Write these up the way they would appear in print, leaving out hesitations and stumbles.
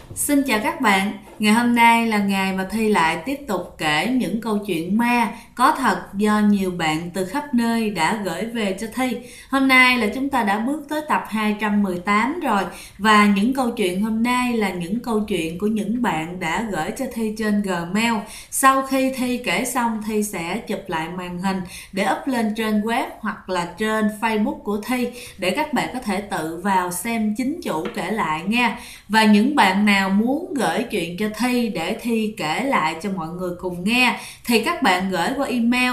Xin chào các bạn, ngày hôm nay là ngày mà Thi lại tiếp tục kể những câu chuyện ma có thật do nhiều bạn từ khắp nơi đã gửi về cho Thi. Hôm nay là chúng ta đã bước tới tập 218 rồi, và những câu chuyện hôm nay là những câu chuyện của những bạn đã gửi cho Thi trên Gmail. Sau khi Thi kể xong, Thi sẽ chụp lại màn hình để up lên trên web hoặc là trên Facebook của Thi để các bạn có thể tự vào xem chính chủ kể lại nha. Và những bạn nào muốn gửi chuyện cho Thi để Thi kể lại cho mọi người cùng nghe thì các bạn gửi qua email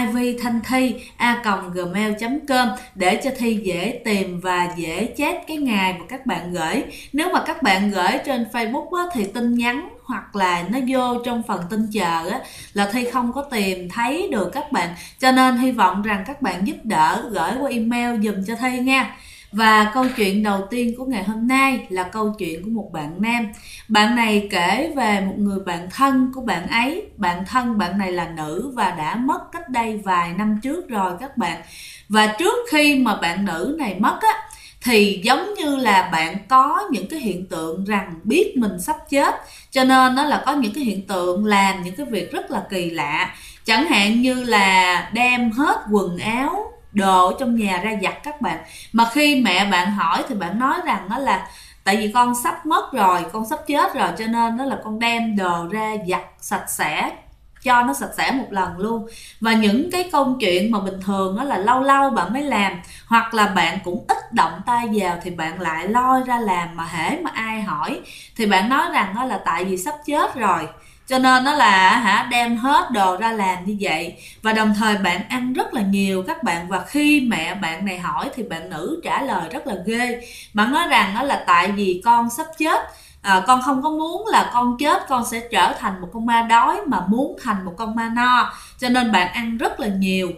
ivthanthi@gmail.com để cho Thi dễ tìm và dễ check cái ngày mà các bạn gửi. Nếu mà các bạn gửi trên Facebook á, thì tin nhắn hoặc là nó vô trong phần tin chờ á, là Thi không có tìm thấy được các bạn, cho nên hy vọng rằng các bạn giúp đỡ gửi qua email dùm cho Thi nha. Và câu chuyện đầu tiên của ngày hôm nay là câu chuyện của một bạn nam. Bạn này kể về một người bạn thân của bạn ấy. Bạn thân bạn này là nữ và đã mất cách đây vài năm trước rồi các bạn. Và trước khi mà bạn nữ này mất á, thì giống như là bạn có những cái hiện tượng rằng biết mình sắp chết, cho nên nó là có những cái hiện tượng làm những cái việc rất là kỳ lạ. Chẳng hạn như là đem hết quần áo đồ trong nhà ra giặt các bạn. Mà khi mẹ bạn hỏi thì bạn nói rằng đó là tại vì con sắp mất rồi, con sắp chết rồi, cho nên đó là con đem đồ ra giặt sạch sẽ, cho nó sạch sẽ một lần luôn. Và những cái công chuyện mà bình thường đó là lâu lâu bạn mới làm, hoặc là bạn cũng ít động tay vào thì bạn lại lôi ra làm, mà hễ mà ai hỏi thì bạn nói rằng đó là tại vì sắp chết rồi, cho nên nó là đem hết đồ ra làm như vậy. Và đồng thời bạn ăn rất là nhiều các bạn. Và khi mẹ bạn này hỏi thì bạn nữ trả lời rất là ghê. Bạn nói rằng đó là tại vì con sắp chết, con không có muốn là con chết con sẽ trở thành một con ma đói, mà muốn thành một con ma no, cho nên bạn ăn rất là nhiều.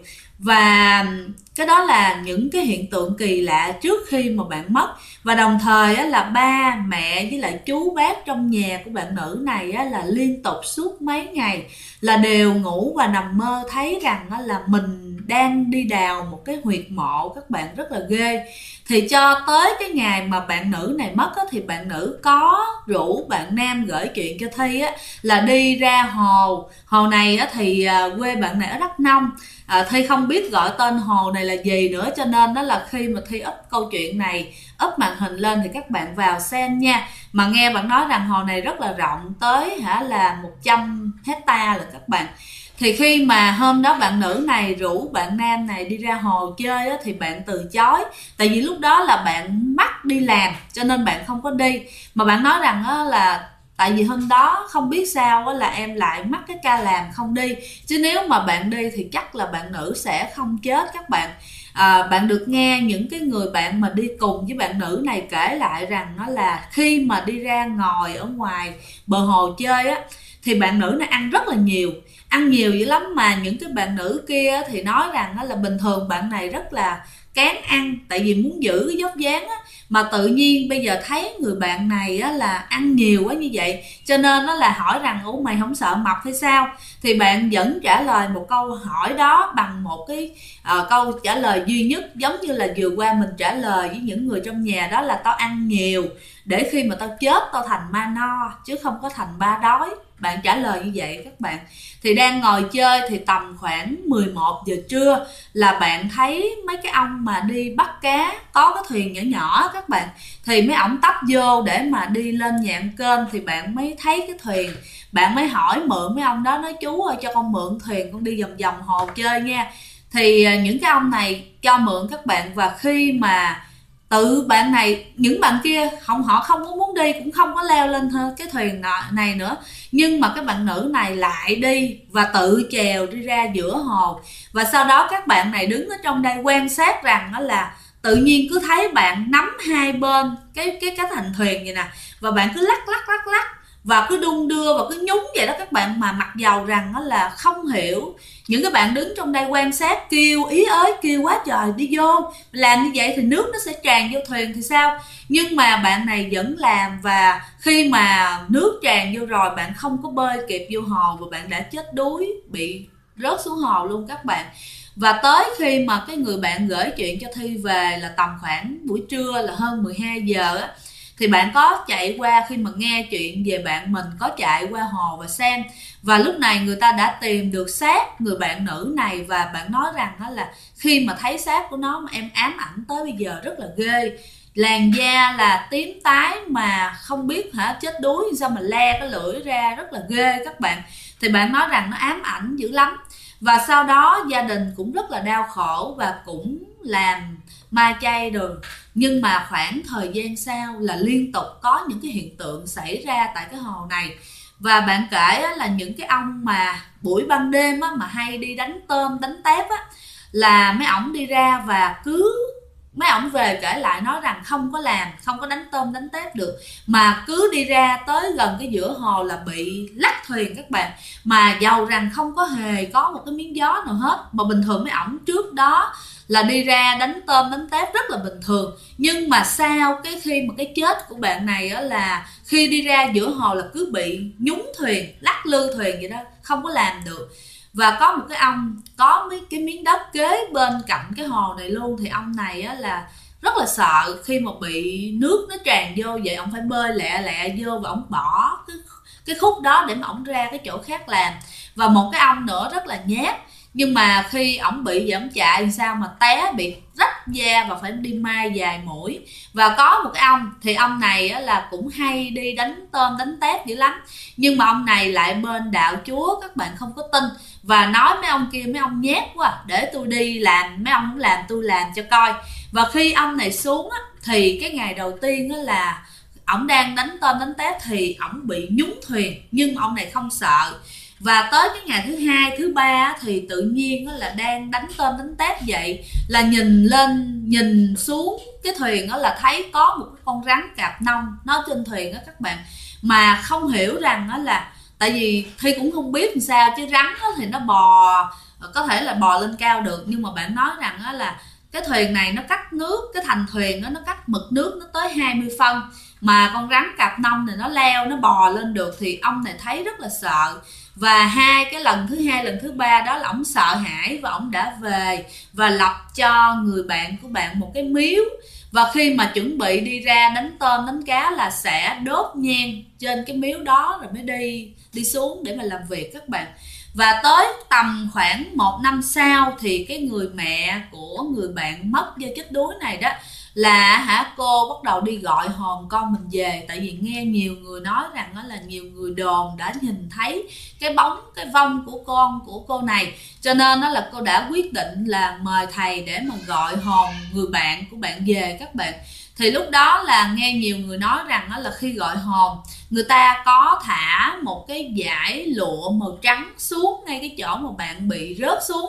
Và cái đó là những cái hiện tượng kỳ lạ trước khi mà bạn mất. Và đồng thời á, là ba mẹ với lại chú bác trong nhà của bạn nữ này á, là liên tục suốt mấy ngày là đều ngủ và nằm mơ thấy rằng á, là mình đang đi đào một cái huyệt mộ các bạn, rất là ghê. Thì cho tới cái ngày mà bạn nữ này mất á, thì bạn nữ có rủ bạn nam gửi chuyện cho Thi á, là đi ra hồ. Hồ này á, thì quê bạn này ở Đắk Nông. Thi không biết gọi tên hồ này là gì nữa, cho nên đó là khi mà Thi up câu chuyện này, up màn hình lên thì các bạn vào xem nha. Mà nghe bạn nói rằng hồ này rất là rộng, tới là 100 hectare là các bạn. Thì khi mà hôm đó bạn nữ này rủ bạn nam này đi ra hồ chơi á, thì bạn từ chối. Tại vì lúc đó là bạn mắc đi làm cho nên bạn không có đi. Mà bạn nói rằng á, là tại vì hôm đó không biết sao á, là em lại mắc cái ca làm không đi, chứ nếu mà bạn đi thì chắc là bạn nữ sẽ không chết các bạn. Bạn được nghe những cái người bạn mà đi cùng với bạn nữ này kể lại rằng nó là khi mà đi ra ngồi ở ngoài bờ hồ chơi á, thì bạn nữ này ăn rất là nhiều, ăn nhiều dữ lắm. Mà những cái bạn nữ kia thì nói rằng đó là bình thường bạn này rất là kén ăn, tại vì muốn giữ cái vóc dáng á, mà tự nhiên bây giờ thấy người bạn này á, là ăn nhiều quá như vậy, cho nên nó là hỏi rằng ủa mày không sợ mập hay sao. Thì bạn vẫn trả lời một câu hỏi đó bằng một cái câu trả lời duy nhất, giống như là vừa qua mình trả lời với những người trong nhà, đó là tao ăn nhiều để khi mà tao chết tao thành ma no chứ không có thành ba đói. Bạn trả lời như vậy các bạn. Thì đang ngồi chơi thì tầm khoảng 11 giờ trưa là bạn thấy mấy cái ông mà đi bắt cá, có cái thuyền nhỏ nhỏ các bạn, thì mấy ổng tấp vô để mà đi lên nhạn kênh. Thì bạn mới thấy cái thuyền, bạn mới hỏi mượn mấy ông đó, nói chú ơi cho con mượn thuyền con đi vòng vòng hồ chơi nha. Thì những cái ông này cho mượn các bạn. Và khi mà tự bạn này, những bạn kia họ không có muốn đi, cũng không có leo lên cái thuyền này nữa, nhưng mà cái bạn nữ này lại đi và tự chèo đi ra giữa hồ. Và sau đó các bạn này đứng ở trong đây quan sát rằng đó là tự nhiên cứ thấy bạn nắm hai bên cái thành thuyền vậy nè, và bạn cứ lắc lắc lắc lắc và cứ đung đưa và cứ nhúng vậy đó các bạn. Mà mặc dầu rằng đó là không hiểu, những cái bạn đứng trong đây quan sát kêu ý ới, kêu quá trời đi vô, làm như vậy thì nước nó sẽ tràn vô thuyền thì sao. Nhưng mà bạn này vẫn làm, và khi mà nước tràn vô rồi bạn không có bơi kịp vô hồ và bạn đã chết đuối, bị rớt xuống hồ luôn các bạn. Và tới khi mà cái người bạn gửi chuyện cho Thi về là tầm khoảng buổi trưa là hơn 12 giờ á, thì bạn có chạy qua, khi mà nghe chuyện về bạn mình, có chạy qua hồ và xem, và lúc này người ta đã tìm được xác người bạn nữ này, và bạn nói rằng đó là khi mà thấy xác của nó mà em ám ảnh tới bây giờ rất là ghê, làn da là tím tái mà không biết chết đuối sao mà le cái lưỡi ra rất là ghê các bạn. Thì bạn nói rằng nó ám ảnh dữ lắm, và sau đó gia đình cũng rất là đau khổ và cũng làm ma chay rồi. Nhưng mà khoảng thời gian sau là liên tục có những cái hiện tượng xảy ra tại cái hồ này. Và bạn kể là những cái ông mà buổi ban đêm mà hay đi đánh tôm đánh tép là mấy ổng đi ra, và cứ mấy ổng về kể lại nói rằng không có đánh tôm đánh tép được, mà cứ đi ra tới gần cái giữa hồ là bị lắc thuyền các bạn, mà dầu rằng không có hề có một cái miếng gió nào hết. Mà bình thường mấy ổng trước đó là đi ra đánh tôm đánh tép rất là bình thường, nhưng mà sau cái khi mà cái chết của bạn này là khi đi ra giữa hồ là cứ bị nhúng thuyền, lắc lư thuyền vậy đó, không có làm được. Và có một cái ông có mấy cái miếng đất kế bên cạnh cái hồ này luôn, thì ông này là rất là sợ khi mà bị nước nó tràn vô vậy, ông phải bơi lẹ lẹ vô và ông bỏ cái khúc đó để mà ông ra cái chỗ khác làm. Và một cái ông nữa rất là nhát, nhưng mà khi ổng bị vậy ổng chạy sao mà té bị rách da và phải đi mai dài mũi. Và có một cái ông thì ông này là cũng hay đi đánh tôm đánh tép dữ lắm, nhưng mà ông này lại bên đạo Chúa, các bạn không có tin, và nói mấy ông kia mấy ông nhát quá, để tôi đi làm, mấy ông không làm tôi làm cho coi. Và khi ông này xuống thì cái ngày đầu tiên là ổng đang đánh tôm đánh tép thì ổng bị nhúng thuyền, nhưng ông này không sợ. Và tới cái ngày thứ hai thứ ba thì tự nhiên là đang đánh tôm đánh tép vậy, là nhìn lên nhìn xuống cái thuyền là thấy có một cái con rắn cạp nông nó trên thuyền các bạn. Mà không hiểu rằng là tại vì Thi cũng không biết làm sao, chứ rắn thì nó bò, có thể là bò lên cao được, nhưng mà bạn nói rằng là cái thuyền này nó cách nước, cái thành thuyền nó cách mực nước nó tới 20 phân, mà con rắn cạp nông này nó leo nó bò lên được, thì ông này thấy rất là sợ. Và cái lần thứ hai lần thứ ba đó là ổng sợ hãi, và ổng đã về và lập cho người bạn của bạn một cái miếu, và khi mà chuẩn bị đi ra đánh tôm đánh cá là sẽ đốt nhang trên cái miếu đó rồi mới đi xuống để mà làm việc các bạn. Và tới tầm khoảng 1 năm sau thì cái người mẹ của người bạn mất do chết đuối này đó là cô bắt đầu đi gọi hồn con mình về, tại vì nghe nhiều người nói rằng là nhiều người đồn đã nhìn thấy cái vong của con của cô này, cho nên đó là cô đã quyết định là mời thầy để mà gọi hồn người bạn của bạn về các bạn. Thì lúc đó là nghe nhiều người nói rằng là khi gọi hồn, người ta có thả một cái dải lụa màu trắng xuống ngay cái chỗ mà bạn bị rớt xuống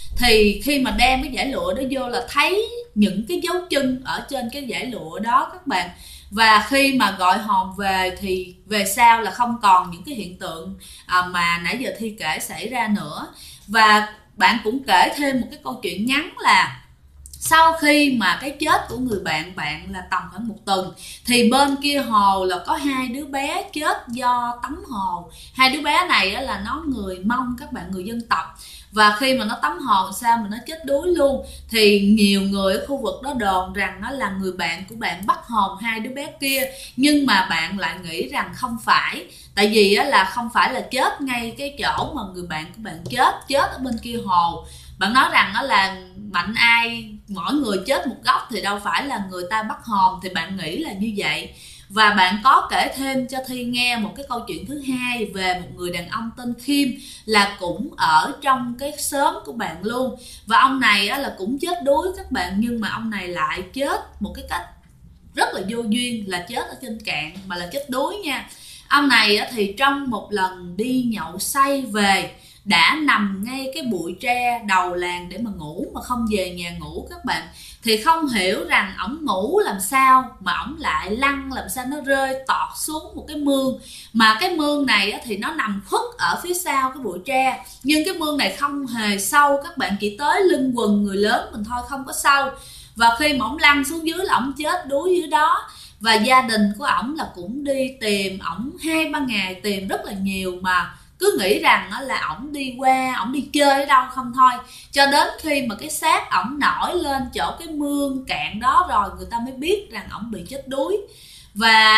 thì khi mà đem cái dải lụa đó vô là thấy những cái dấu chân ở trên cái dải lụa đó các bạn. Và khi mà gọi hồn về thì về sau là không còn những cái hiện tượng mà nãy giờ Thi kể xảy ra nữa. Và bạn cũng kể thêm một cái câu chuyện ngắn là sau khi mà cái chết của người bạn là tầm khoảng 1 tuần thì bên kia hồ là có 2 đứa bé chết do tắm hồ. 2 đứa bé này là nó người Mông các bạn, người dân tộc. Và khi mà nó tắm hồ sao mà nó chết đuối luôn, thì nhiều người ở khu vực đó đồn rằng nó là người bạn của bạn bắt hồn 2 đứa bé kia. Nhưng mà bạn lại nghĩ rằng không phải, tại vì là không phải là chết ngay cái chỗ mà người bạn của bạn chết ở bên kia hồ. Bạn nói rằng đó là mạnh ai mỗi người chết một góc thì đâu phải là người ta bắt hồn, thì bạn nghĩ là như vậy. Và bạn có kể thêm cho Thi nghe một cái câu chuyện thứ hai về một người đàn ông tên Khiêm, là cũng ở trong cái xóm của bạn luôn. Và ông này là cũng chết đuối các bạn, nhưng mà ông này lại chết một cái cách rất là vô duyên, là chết ở trên cạn mà là chết đuối nha. Ông này thì trong một lần đi nhậu say về đã nằm ngay cái bụi tre đầu làng để mà ngủ mà không về nhà ngủ các bạn. Thì không hiểu rằng ổng ngủ làm sao mà ổng lại lăn, làm sao nó rơi tọt xuống một cái mương, mà cái mương này thì nó nằm khuất ở phía sau cái bụi tre, nhưng cái mương này không hề sâu các bạn, chỉ tới lưng quần người lớn mình thôi, không có sâu. Và khi mà ổng lăn xuống dưới là ổng chết đuối dưới đó. Và gia đình của ổng là cũng đi tìm ổng 2-3 ngày, tìm rất là nhiều mà cứ nghĩ rằng là ổng đi qua, ổng đi chơi ở đâu không thôi. Cho đến khi mà cái xác ổng nổi lên chỗ cái mương cạn đó rồi, người ta mới biết rằng ổng bị chết đuối. Và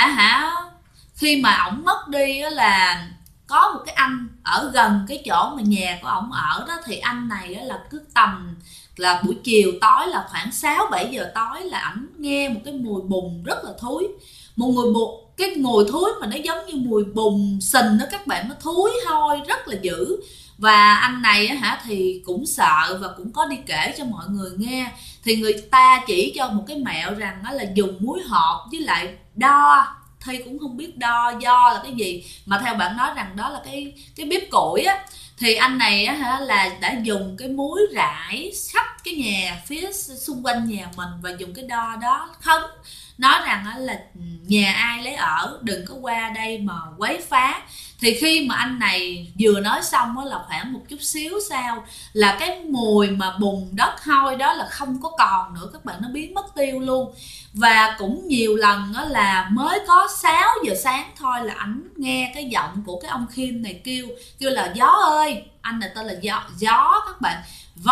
khi mà ổng mất đi á, là có một cái anh ở gần cái chỗ mà nhà của ổng ở đó, thì anh này á, là cứ tầm là buổi chiều tối là khoảng 6-7 giờ tối là ảnh nghe một cái mùi bùn rất là thối, một cái mùi thối mà nó giống như mùi bùn sình đó các bạn, nó thối hôi rất là dữ. Và anh này á, thì cũng sợ và cũng có đi kể cho mọi người nghe, thì người ta chỉ cho một cái mẹo rằng đó là dùng muối hột với lại đo, Thi cũng không biết đo do là cái gì, mà theo bạn nói rằng đó là cái bếp củi á. Thì anh này á, là đã dùng cái muối rải khắp cái nhà phía xung quanh nhà mình và dùng cái đo đó khấn, nói rằng là nhà ai lấy ở đừng có qua đây mà quấy phá. Thì khi mà anh này vừa nói xong đó, là khoảng một chút xíu sau là cái mùi mà bùn đất hôi đó là không có còn nữa các bạn, nó biến mất tiêu luôn. Và cũng nhiều lần đó là mới có 6 giờ sáng thôi là ảnh nghe cái giọng của cái ông Khiêm này kêu là Gió ơi, anh này tên là Gió các bạn,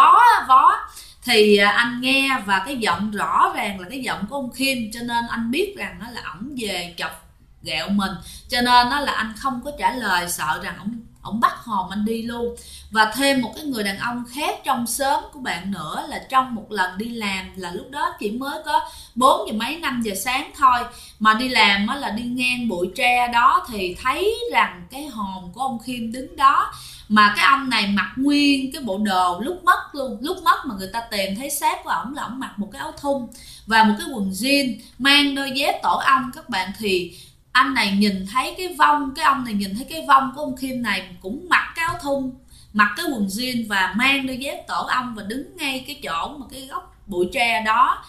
Vó. Thì anh nghe và cái giọng rõ ràng là cái giọng của ông Khiêm, cho nên anh biết rằng đó là ổng về chọc ghẹo mình, cho nên đó là anh không có trả lời, sợ rằng ổng bắt hồn anh đi luôn. Và thêm một cái người đàn ông khác trong xóm của bạn nữa là trong một lần đi làm, là lúc đó chỉ mới có 4 giờ mấy 5 giờ sáng thôi, mà đi làm á là đi ngang bụi tre đó thì thấy rằng cái hồn của ông Khiêm đứng đó, mà cái ông này mặc nguyên cái bộ đồ lúc mất luôn. Lúc mất mà người ta tìm thấy xác của ổng là ổng mặc một cái áo thun và một cái quần jean, mang đôi dép tổ ong các bạn. Thì anh này nhìn thấy cái vong, cái ông này nhìn thấy cái vong của ông Khiêm này cũng mặc cái áo thun, mặc cái quần jean và mang đôi dép tổ ong và đứng ngay cái chỗ mà cái góc bụi tre đó.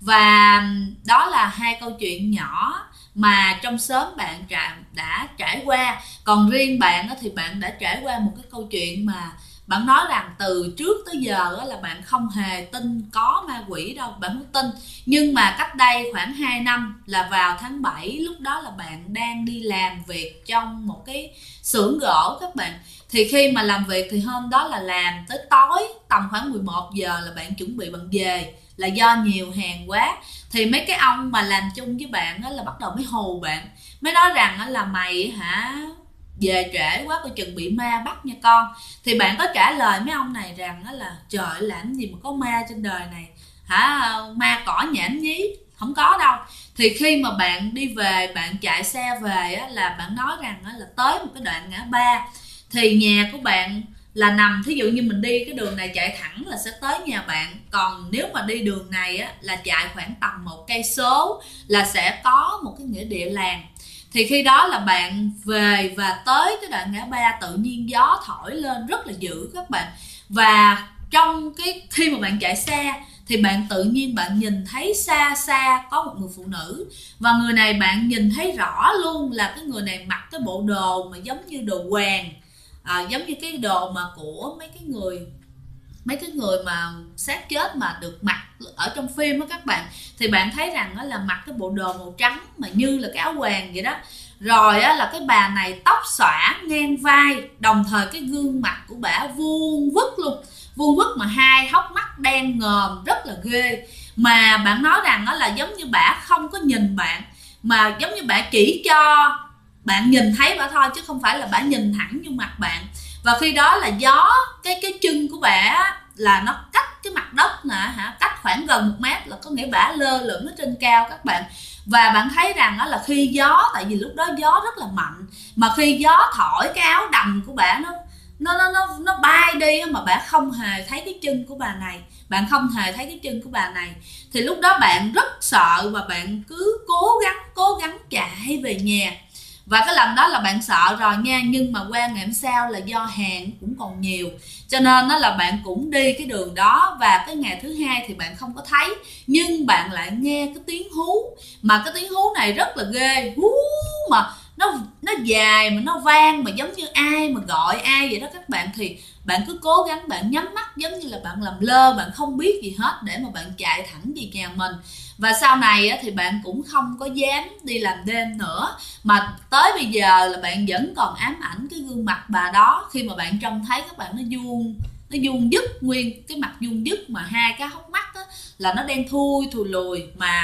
Và đó là hai câu chuyện nhỏ mà trong xóm bạn đã trải qua. Còn riêng bạn thì bạn đã trải qua một cái câu chuyện mà bạn nói rằng từ trước tới giờ là bạn không hề tin có ma quỷ đâu, bạn không tin. Nhưng mà cách đây khoảng 2 năm là vào tháng 7, lúc đó là bạn đang đi làm việc trong một cái xưởng gỗ các bạn. Thì khi mà làm việc thì hôm đó là làm tới tối, tầm khoảng 11 giờ là bạn chuẩn bị bạn về, là do nhiều hàng quá. Thì mấy cái ông mà làm chung với bạn là bắt đầu mới hù bạn, mới nói rằng là mày về trễ quá coi chừng bị ma bắt nha con. Thì bạn có trả lời mấy ông này rằng là trời, làm gì mà có ma trên đời này ma cỏ nhảm nhí, không có đâu. Thì khi mà bạn đi về, bạn chạy xe về là bạn nói rằng là tới một cái đoạn ngã ba, thì nhà của bạn là nằm, thí dụ như mình đi cái đường này chạy thẳng là sẽ tới nhà bạn, còn nếu mà đi đường này là chạy khoảng tầm 1 cây số là sẽ có một cái nghĩa địa làng. Thì khi đó là bạn về và tới cái đoạn ngã ba, tự nhiên gió thổi lên rất là dữ các bạn. Và trong cái khi mà bạn chạy xe thì bạn tự nhiên bạn nhìn thấy xa xa có một người phụ nữ, và người này bạn nhìn thấy rõ luôn là cái người này mặc cái bộ đồ mà giống như đồ hoàng, giống như cái đồ mà của mấy cái người mà xác chết mà được mặc ở trong phim đó các bạn. Thì bạn thấy rằng đó là mặc cái bộ đồ màu trắng mà như là cái áo hoàng vậy đó. Rồi là cái bà này tóc xõa ngang vai, đồng thời cái gương mặt của bả vuông vức luôn, vuông vức mà hai hốc mắt đen ngòm rất là ghê. Mà bạn nói rằng đó là giống như bả không có nhìn bạn, mà giống như bả chỉ cho bạn nhìn thấy bả thôi, chứ không phải là bả nhìn thẳng vô mặt bạn. Và khi đó là gió, cái chân của bả là nó cách cái mặt đất nè cách khoảng gần 1 mét, là có nghĩa bả lơ lửng ở trên cao các bạn. Và bạn thấy rằng đó là khi gió, tại vì lúc đó gió rất là mạnh, mà khi gió thổi cái áo đầm của bả nó bay đi, mà bạn không hề thấy cái chân của bà này, bạn không hề thấy cái chân của bà này. Thì lúc đó bạn rất sợ và bạn cứ cố gắng chạy về nhà. Và cái lần đó là bạn sợ rồi nha, nhưng mà qua ngày hôm sau là do hàng cũng còn nhiều, cho nên đó là bạn cũng đi cái đường đó. Và cái ngày thứ hai thì bạn không có thấy, nhưng bạn lại nghe cái tiếng hú, mà cái tiếng hú này rất là ghê, hú mà nó dài mà nó vang mà giống như ai mà gọi ai vậy đó các bạn. Thì bạn cứ cố gắng bạn nhắm mắt, giống như là bạn làm lơ, bạn không biết gì hết để mà bạn chạy thẳng về nhà mình. Và sau này thì bạn cũng không có dám đi làm đêm nữa, mà tới bây giờ là bạn vẫn còn ám ảnh cái gương mặt bà đó. Khi mà bạn trông thấy các bạn, nó vuông dứt, nguyên cái mặt vuông dứt mà hai cái hốc mắt là nó đen thui lùi, mà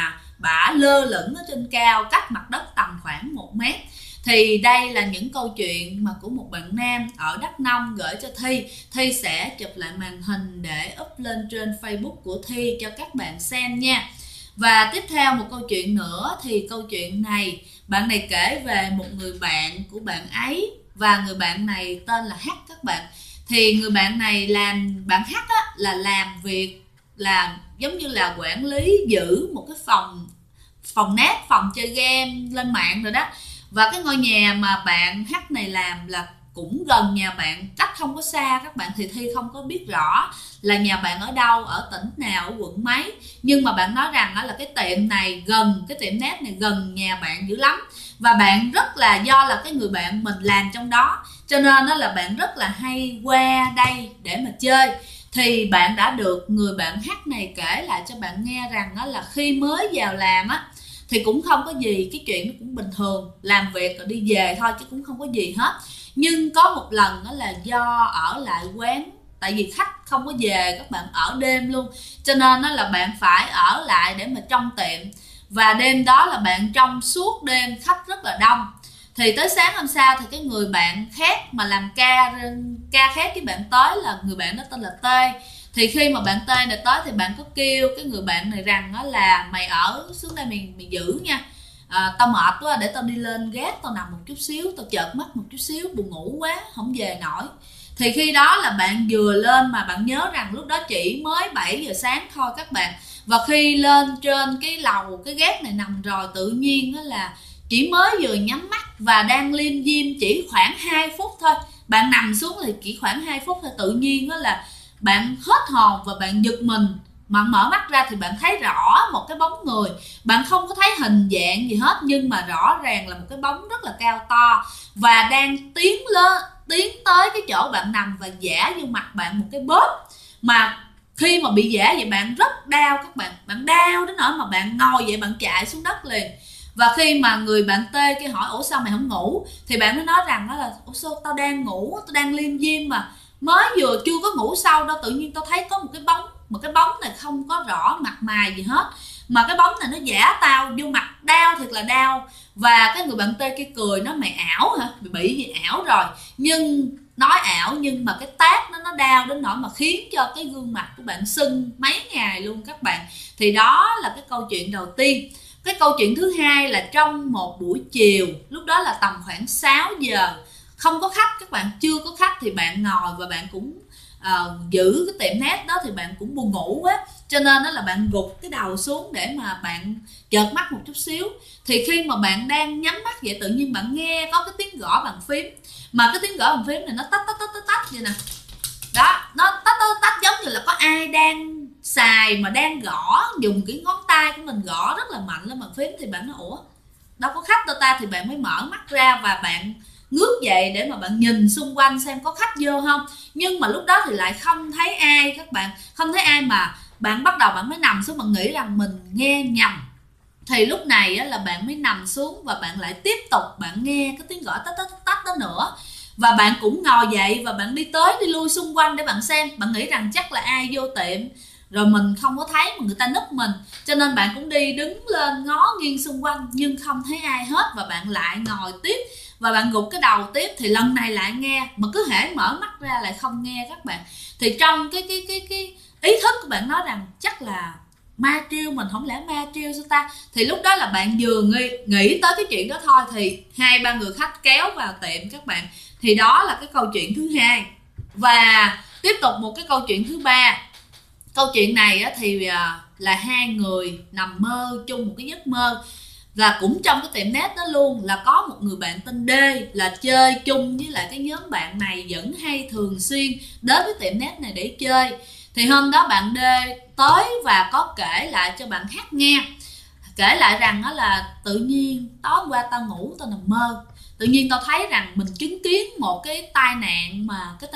bả lơ lửng ở trên cao, cách mặt đất tầm khoảng 1 mét. Thì đây là những câu chuyện mà của một bạn nam ở Đắk Nông gửi cho Thi. Thi sẽ chụp lại màn hình để up lên trên Facebook của Thi cho các bạn xem nha. Và tiếp theo một câu chuyện nữa, thì câu chuyện này bạn này kể về một người bạn của bạn ấy, và người bạn này tên là H các bạn. Thì người bạn này làm, bạn H á, là làm việc là giống như là quản lý giữ một cái phòng net, phòng chơi game lên mạng rồi đó. Và cái ngôi nhà mà bạn H này làm là cũng gần nhà bạn, cách không có xa các bạn. Thì Thi không có biết rõ là nhà bạn ở đâu, ở tỉnh nào, ở quận mấy, nhưng mà bạn nói rằng là cái tiệm này gần, cái tiệm net này gần nhà bạn dữ lắm. Và bạn rất là, do là cái người bạn mình làm trong đó, cho nên là bạn rất là hay qua đây để mà chơi. Thì bạn đã được người bạn H này kể lại cho bạn nghe rằng là khi mới vào làm á thì cũng không có gì, cái chuyện nó cũng bình thường, làm việc rồi đi về thôi chứ cũng không có gì hết. Nhưng có một lần đó là do ở lại quán, tại vì khách không có về, các bạn ở đêm luôn, cho nên là bạn phải ở lại để mà trông tiệm. Và đêm đó là bạn trông suốt đêm, khách rất là đông. Thì tới sáng hôm sau thì cái người bạn khác mà làm ca khác với bạn tới, là người bạn đó tên là T. Thì khi mà bạn T này tới thì bạn có kêu cái người bạn này rằng đó là mày ở xuống đây mày giữ nha, tao mệt quá, để tao đi lên gác, tao nằm một chút xíu, tao chợp mắt một chút xíu, buồn ngủ quá không về nổi. Thì khi đó là bạn vừa lên, mà bạn nhớ rằng lúc đó chỉ mới 7 giờ sáng thôi các bạn. Và khi lên trên cái lầu, cái gác này nằm rồi, tự nhiên đó là chỉ mới vừa nhắm mắt và đang liêm diêm chỉ khoảng 2 phút thôi. Bạn nằm xuống thì chỉ khoảng 2 phút thôi, tự nhiên đó là bạn hết hồn và bạn giật mình. Mà mở mắt ra thì bạn thấy rõ một cái bóng người. Bạn không có thấy hình dạng gì hết, nhưng mà rõ ràng là một cái bóng rất là cao to, và đang tiến tới cái chỗ bạn nằm và giã vô mặt bạn một cái bóp. Mà khi mà bị giã vậy bạn rất đau các bạn. Bạn đau đến nỗi mà bạn ngồi dậy, bạn chạy xuống đất liền. Và khi mà người bạn T kia hỏi ủa sao mày không ngủ, thì bạn mới nói rằng đó là ủa sao tao đang ngủ, tao đang liêm diêm mà, mới vừa chưa có ngủ sâu đâu, tự nhiên tao thấy có một cái bóng này không có rõ mặt mày gì hết, mà cái bóng này nó giã tao vô mặt, đau thiệt là đau. Và cái người bạn T kia cười, nói mày ảo hả, mày bị gì ảo rồi. Nhưng nói ảo nhưng mà cái tát nó đau đến nỗi mà khiến cho cái gương mặt của bạn sưng mấy ngày luôn các bạn. Thì đó là cái câu chuyện đầu tiên. Cái câu chuyện thứ hai là trong một buổi chiều, lúc đó là tầm khoảng 6 giờ, không có khách các bạn, chưa có khách, thì bạn ngồi và bạn cũng giữ cái tiệm net đó, thì bạn cũng buồn ngủ quá, cho nên đó là bạn gục cái đầu xuống để mà bạn chợp mắt một chút xíu. Thì khi mà bạn đang nhắm mắt vậy, tự nhiên bạn nghe có cái tiếng gõ bàn phím, mà cái tiếng gõ bàn phím này nó tách vậy nè. Đó, nó tách giống như là có ai đang xài mà đang gõ, dùng cái ngón tay của mình gõ rất là mạnh lên bàn phím. Thì bạn nói ủa đâu có khách đâu ta, thì bạn mới mở mắt ra và bạn ngước dậy để mà bạn nhìn xung quanh xem có khách vô không. Nhưng mà lúc đó thì lại không thấy ai các bạn, không thấy ai, mà bạn bắt đầu bạn mới nằm xuống, bạn nghĩ rằng mình nghe nhầm. Thì lúc này á, là bạn mới nằm xuống và bạn lại tiếp tục bạn nghe cái tiếng gõ tách đó nữa. Và bạn cũng ngồi dậy và bạn đi tới đi lui xung quanh để bạn xem. Bạn nghĩ rằng chắc là ai vô tiệm rồi mình không có thấy mà người ta núp mình, cho nên bạn cũng đi đứng lên ngó nghiêng xung quanh nhưng không thấy ai hết. Và bạn lại ngồi tiếp và bạn gục cái đầu tiếp. Thì lần này lại nghe, mà cứ hễ mở mắt ra lại không nghe các bạn. Thì trong cái ý thức của bạn nói rằng chắc là ma trêu mình, không lẽ ma trêu sao ta. Thì lúc đó là bạn vừa nghĩ tới cái chuyện đó thôi thì 2-3 người khách kéo vào tiệm các bạn. Thì đó là cái câu chuyện thứ hai. Và tiếp tục một cái câu chuyện thứ ba. Câu chuyện này thì là 2 người nằm mơ chung một cái giấc mơ, là cũng trong cái tiệm net đó luôn, là có một người bạn tên D là chơi chung với lại cái nhóm bạn này, vẫn hay thường xuyên đến với tiệm net này để chơi. Thì hôm đó bạn D tới và có kể lại cho bạn H nghe, kể lại rằng đó là tự nhiên tối hôm qua tao ngủ tao nằm mơ, tự nhiên tao thấy rằng mình chứng kiến một cái tai nạn, mà cái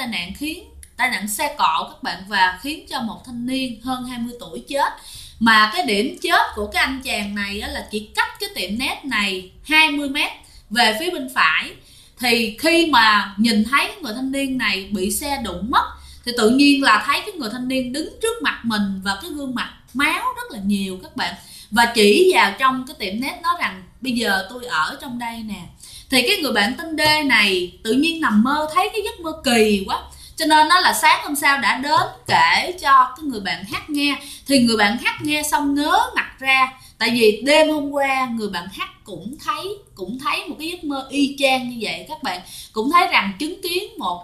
tai nạn xe cộ các bạn, và khiến cho một thanh niên hơn 20 tuổi chết. Mà cái điểm chết của cái anh chàng này là chỉ cách cái tiệm net này 20 mét về phía bên phải. Thì khi mà nhìn thấy người thanh niên này bị xe đụng mất, thì tự nhiên là thấy cái người thanh niên đứng trước mặt mình và cái gương mặt máu rất là nhiều các bạn. và chỉ vào trong cái tiệm nét nói rằng bây giờ tôi ở trong đây nè. Thì cái người bạn tên D này tự nhiên nằm mơ thấy cái giấc mơ kỳ quá, cho nên nó là sáng hôm sau đã đến kể cho cái người bạn H nghe. Thì người bạn H nghe xong ngớ mặt ra, tại vì đêm hôm qua người bạn H cũng thấy một cái giấc mơ y chang như vậy các bạn, cũng thấy rằng chứng kiến một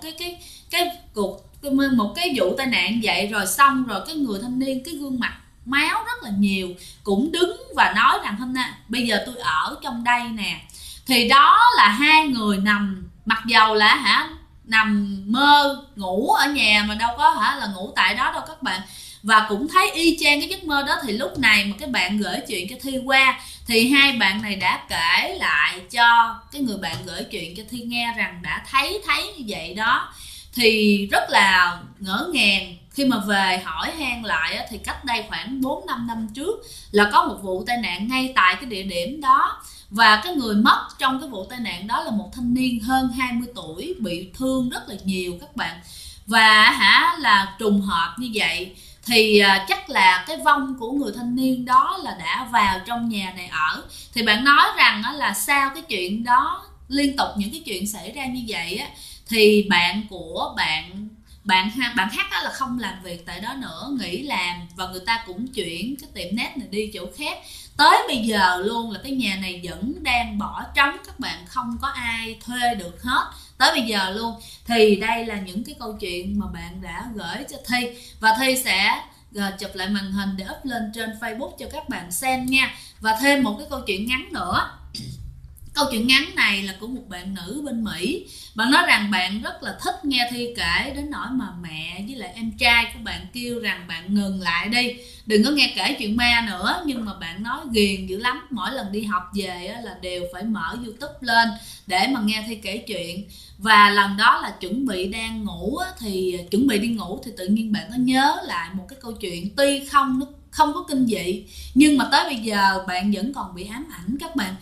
cái vụ tai nạn vậy. Rồi xong rồi cái người thanh niên cái gương mặt máu rất là nhiều cũng đứng và nói rằng hôm nay bây giờ tôi ở trong đây nè. Thì đó là hai người nằm, mặc dầu là nằm mơ ngủ ở nhà mà đâu có là ngủ tại đó đâu các bạn, và cũng thấy y chang cái giấc mơ đó. Thì lúc này mà cái bạn gửi chuyện cho Thi qua, thì hai bạn này đã kể lại cho cái người bạn gửi chuyện cho Thi nghe rằng đã thấy như vậy đó. Thì rất là ngỡ ngàng khi mà về hỏi han lại thì cách đây khoảng 4-5 năm trước là có một vụ tai nạn ngay tại cái địa điểm đó, và cái người mất trong cái vụ tai nạn đó là một thanh niên hơn 20 tuổi bị thương rất là nhiều các bạn. Và là trùng hợp như vậy thì chắc là cái vong của người thanh niên đó là đã vào trong nhà này ở. Thì bạn nói rằng là sau cái chuyện đó, liên tục những cái chuyện xảy ra như vậy thì bạn của bạn H là không làm việc tại đó nữa, nghỉ làm, và người ta cũng chuyển cái tiệm nét này đi chỗ khác. Tới bây giờ luôn là cái nhà này vẫn đang bỏ trống các bạn, không có ai thuê được hết tới bây giờ luôn. Thì đây là những cái câu chuyện mà bạn đã gửi cho Thi, và Thi sẽ chụp lại màn hình để up lên trên Facebook cho các bạn xem nha. Và thêm một cái câu chuyện ngắn nữa. Câu chuyện ngắn này là của một bạn nữ bên Mỹ. Bạn nói rằng bạn rất là thích nghe Thi kể, đến nỗi mà mẹ với lại em trai của bạn kêu rằng bạn ngừng lại đi, đừng có nghe kể chuyện ma nữa. Nhưng mà bạn nói ghiền dữ lắm, mỗi lần đi học về là đều phải mở YouTube lên để mà nghe Thi kể chuyện. Và lần đó là chuẩn bị đang ngủ thì chuẩn bị đi ngủ thì tự nhiên bạn có nhớ lại một cái câu chuyện, tuy không có kinh dị nhưng mà tới bây giờ bạn vẫn còn bị ám ảnh các bạn.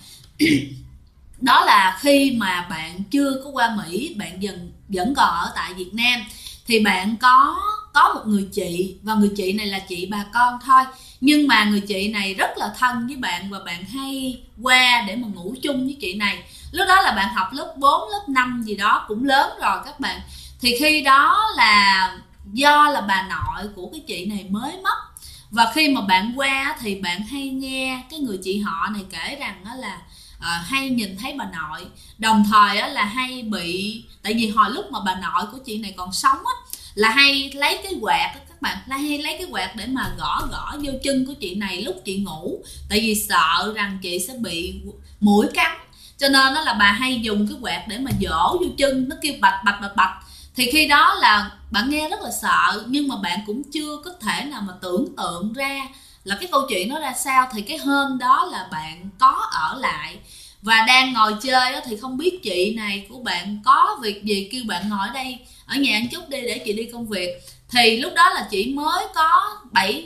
Đó là khi mà bạn chưa có qua Mỹ, bạn vẫn còn ở tại Việt Nam, thì bạn có một người chị, và người chị này là chị bà con thôi, nhưng mà người chị này rất là thân với bạn và bạn hay qua để mà ngủ chung với chị này. Lúc đó là bạn học lớp 4, lớp 5 gì đó, cũng lớn rồi các bạn. Thì khi đó là do là bà nội của cái chị này mới mất, và khi mà bạn qua thì bạn hay nghe cái người chị họ này kể rằng là hay nhìn thấy bà nội, đồng thời là hay bị, tại vì hồi lúc mà bà nội của chị này còn sống là hay lấy cái quạt các bạn, là hay lấy cái quạt để mà gõ vô chân của chị này lúc chị ngủ, tại vì sợ rằng chị sẽ bị muỗi cắn, cho nên là bà hay dùng cái quạt để mà dỗ vô chân, nó kêu bạch bạch bạch. Thì khi đó là bạn nghe rất là sợ, nhưng mà bạn cũng chưa có thể nào mà tưởng tượng ra là cái câu chuyện nó ra sao. Thì cái hôm đó là bạn có ở lại và đang ngồi chơi thì không biết chị này của bạn có việc gì kêu bạn ngồi ở đây ở nhà một chút đi để chị đi công việc. Thì lúc đó là chỉ mới có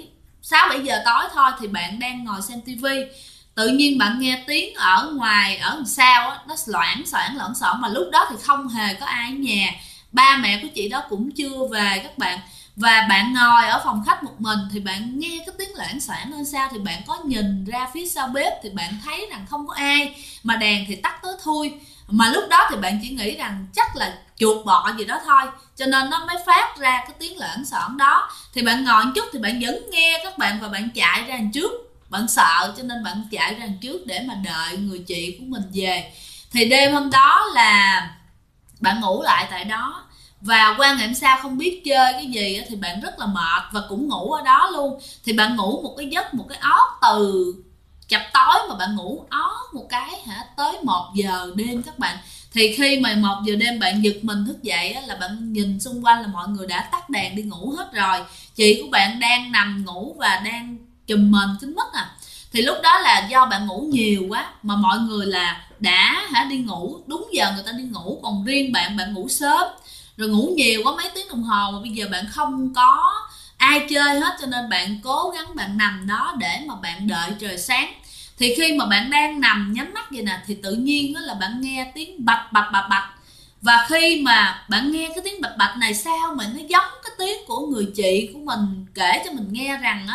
6-7 giờ tối thôi, thì bạn đang ngồi xem tivi, tự nhiên bạn nghe tiếng ở ngoài, ở đằng sau nó loảng xoảng lộn xộn, mà lúc đó thì không hề có ai ở nhà, ba mẹ của chị đó cũng chưa về các bạn. Và bạn ngồi ở phòng khách một mình thì bạn nghe cái tiếng loảng xoảng hơn sao, thì bạn có nhìn ra phía sau bếp thì bạn thấy rằng không có ai, mà đèn thì tắt tối thui. Mà lúc đó thì bạn chỉ nghĩ rằng chắc là chuột bọ gì đó thôi, cho nên nó mới phát ra cái tiếng loảng xoảng đó. Thì bạn ngồi một chút thì bạn vẫn nghe các bạn, và bạn chạy ra đằng trước, bạn sợ cho nên bạn chạy ra đằng trước để mà đợi người chị của mình về. Thì đêm hôm đó là bạn ngủ lại tại đó, và qua ngày hôm sau không biết chơi cái gì thì bạn rất là mệt và cũng ngủ ở đó luôn. Thì bạn ngủ một cái giấc, một cái ót từ chập tối mà bạn ngủ ót một cái tới 1 giờ đêm các bạn. Thì khi mà 1 giờ đêm bạn giật mình thức dậy là bạn nhìn xung quanh là mọi người đã tắt đèn đi ngủ hết rồi, chị của bạn đang nằm ngủ và đang chùm mền kín mít Thì lúc đó là do bạn ngủ nhiều quá mà mọi người là đã đi ngủ, đúng giờ người ta đi ngủ, còn riêng bạn ngủ sớm rồi, ngủ nhiều quá mấy tiếng đồng hồ mà bây giờ bạn không có ai chơi hết, cho nên bạn cố gắng bạn nằm đó để mà bạn đợi trời sáng. Thì khi mà bạn đang nằm nhắm mắt vậy nè, thì tự nhiên là bạn nghe tiếng bạch bạch bạch bạch. Và khi mà bạn nghe cái tiếng bạch bạch này, sao mà nó giống cái tiếng của người chị của mình kể cho mình nghe rằng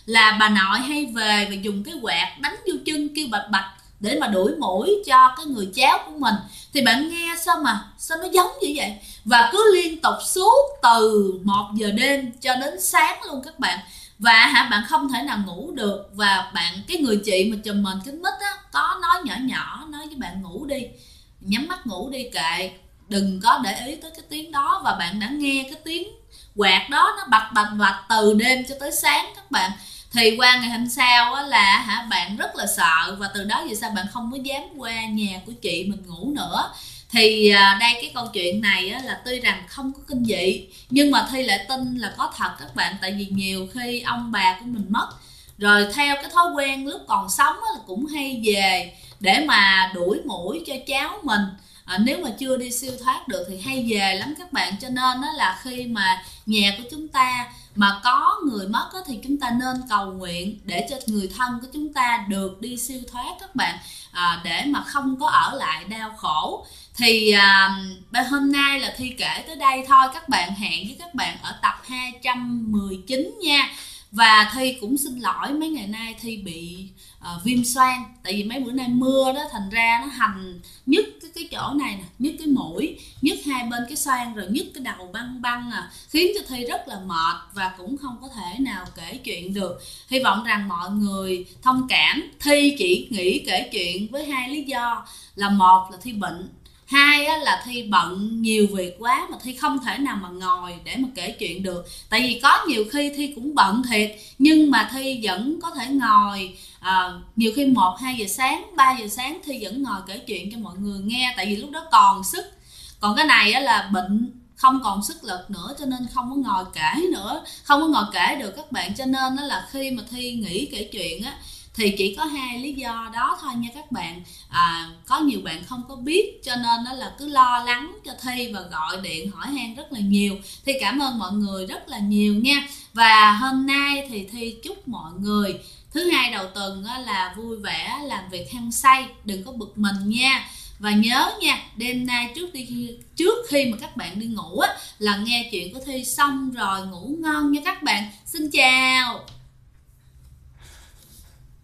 là bà nội hay về và dùng cái quạt đánh vô chân kêu bạch bạch để mà đuổi muỗi cho cái người cháu của mình. Thì bạn nghe sao nó giống như vậy, và cứ liên tục suốt từ 1 giờ đêm cho đến sáng luôn các bạn. Và bạn không thể nào ngủ được. Và cái người chị mà chùm mình kính mít á, có nói nhỏ nhỏ, nói với bạn ngủ đi, nhắm mắt ngủ đi, kệ, đừng có để ý tới cái tiếng đó. Và bạn đã nghe cái tiếng quạt đó nó bạch bạch bạch từ đêm cho tới sáng các bạn. Thì qua ngày hôm sau á là bạn rất là sợ, và từ đó về sau bạn không có dám qua nhà của chị mình ngủ nữa. Thì đây, cái câu chuyện này á, là tuy rằng không có kinh dị nhưng mà Thi lại tin là có thật các bạn. Tại vì nhiều khi ông bà của mình mất rồi, theo cái thói quen lúc còn sống á, là cũng hay về để mà đuổi muỗi cho cháu mình. Nếu mà chưa đi siêu thoát được thì hay về lắm các bạn. Cho nên đó là khi mà nhà của chúng ta mà có người mất á, thì chúng ta nên cầu nguyện để cho người thân của chúng ta được đi siêu thoát các bạn, để mà không có ở lại đau khổ. Thì hôm nay là Thi kể tới đây thôi các bạn. Hẹn với các bạn ở tập 219 nha. Và Thi cũng xin lỗi mấy ngày nay Thi bị viêm xoang. Tại vì mấy bữa nay mưa đó, thành ra nó hành nhức cái chỗ này nè, nhức cái mũi, nhức hai bên cái xoang, rồi nhức cái đầu băng băng, khiến cho Thi rất là mệt và cũng không có thể nào kể chuyện được. Hy vọng rằng mọi người thông cảm. Thi chỉ nghĩ kể chuyện với 2 lý do là: một là Thi bệnh, 2 là Thi bận nhiều việc quá mà Thi không thể nào mà ngồi để mà kể chuyện được. Tại vì có nhiều khi Thi cũng bận thiệt nhưng mà Thi vẫn có thể ngồi, nhiều khi 1-2 giờ sáng, 3 giờ sáng Thi vẫn ngồi kể chuyện cho mọi người nghe. Tại vì lúc đó còn sức. Còn cái này là bệnh, không còn sức lực nữa, cho nên không có ngồi kể nữa, không có ngồi kể được các bạn. Cho nên đó là khi mà Thi nghĩ kể chuyện á thì chỉ có 2 lý do đó thôi nha các bạn. Có nhiều bạn không có biết, cho nên đó là cứ lo lắng cho Thi và gọi điện hỏi han rất là nhiều. Thi cảm ơn mọi người rất là nhiều nha. Và hôm nay thì Thi chúc mọi người thứ Hai đầu tuần là vui vẻ, làm việc hăng say, đừng có bực mình nha. Và nhớ nha, đêm nay trước khi mà các bạn đi ngủ là nghe chuyện của Thi xong rồi ngủ ngon nha các bạn. Xin chào.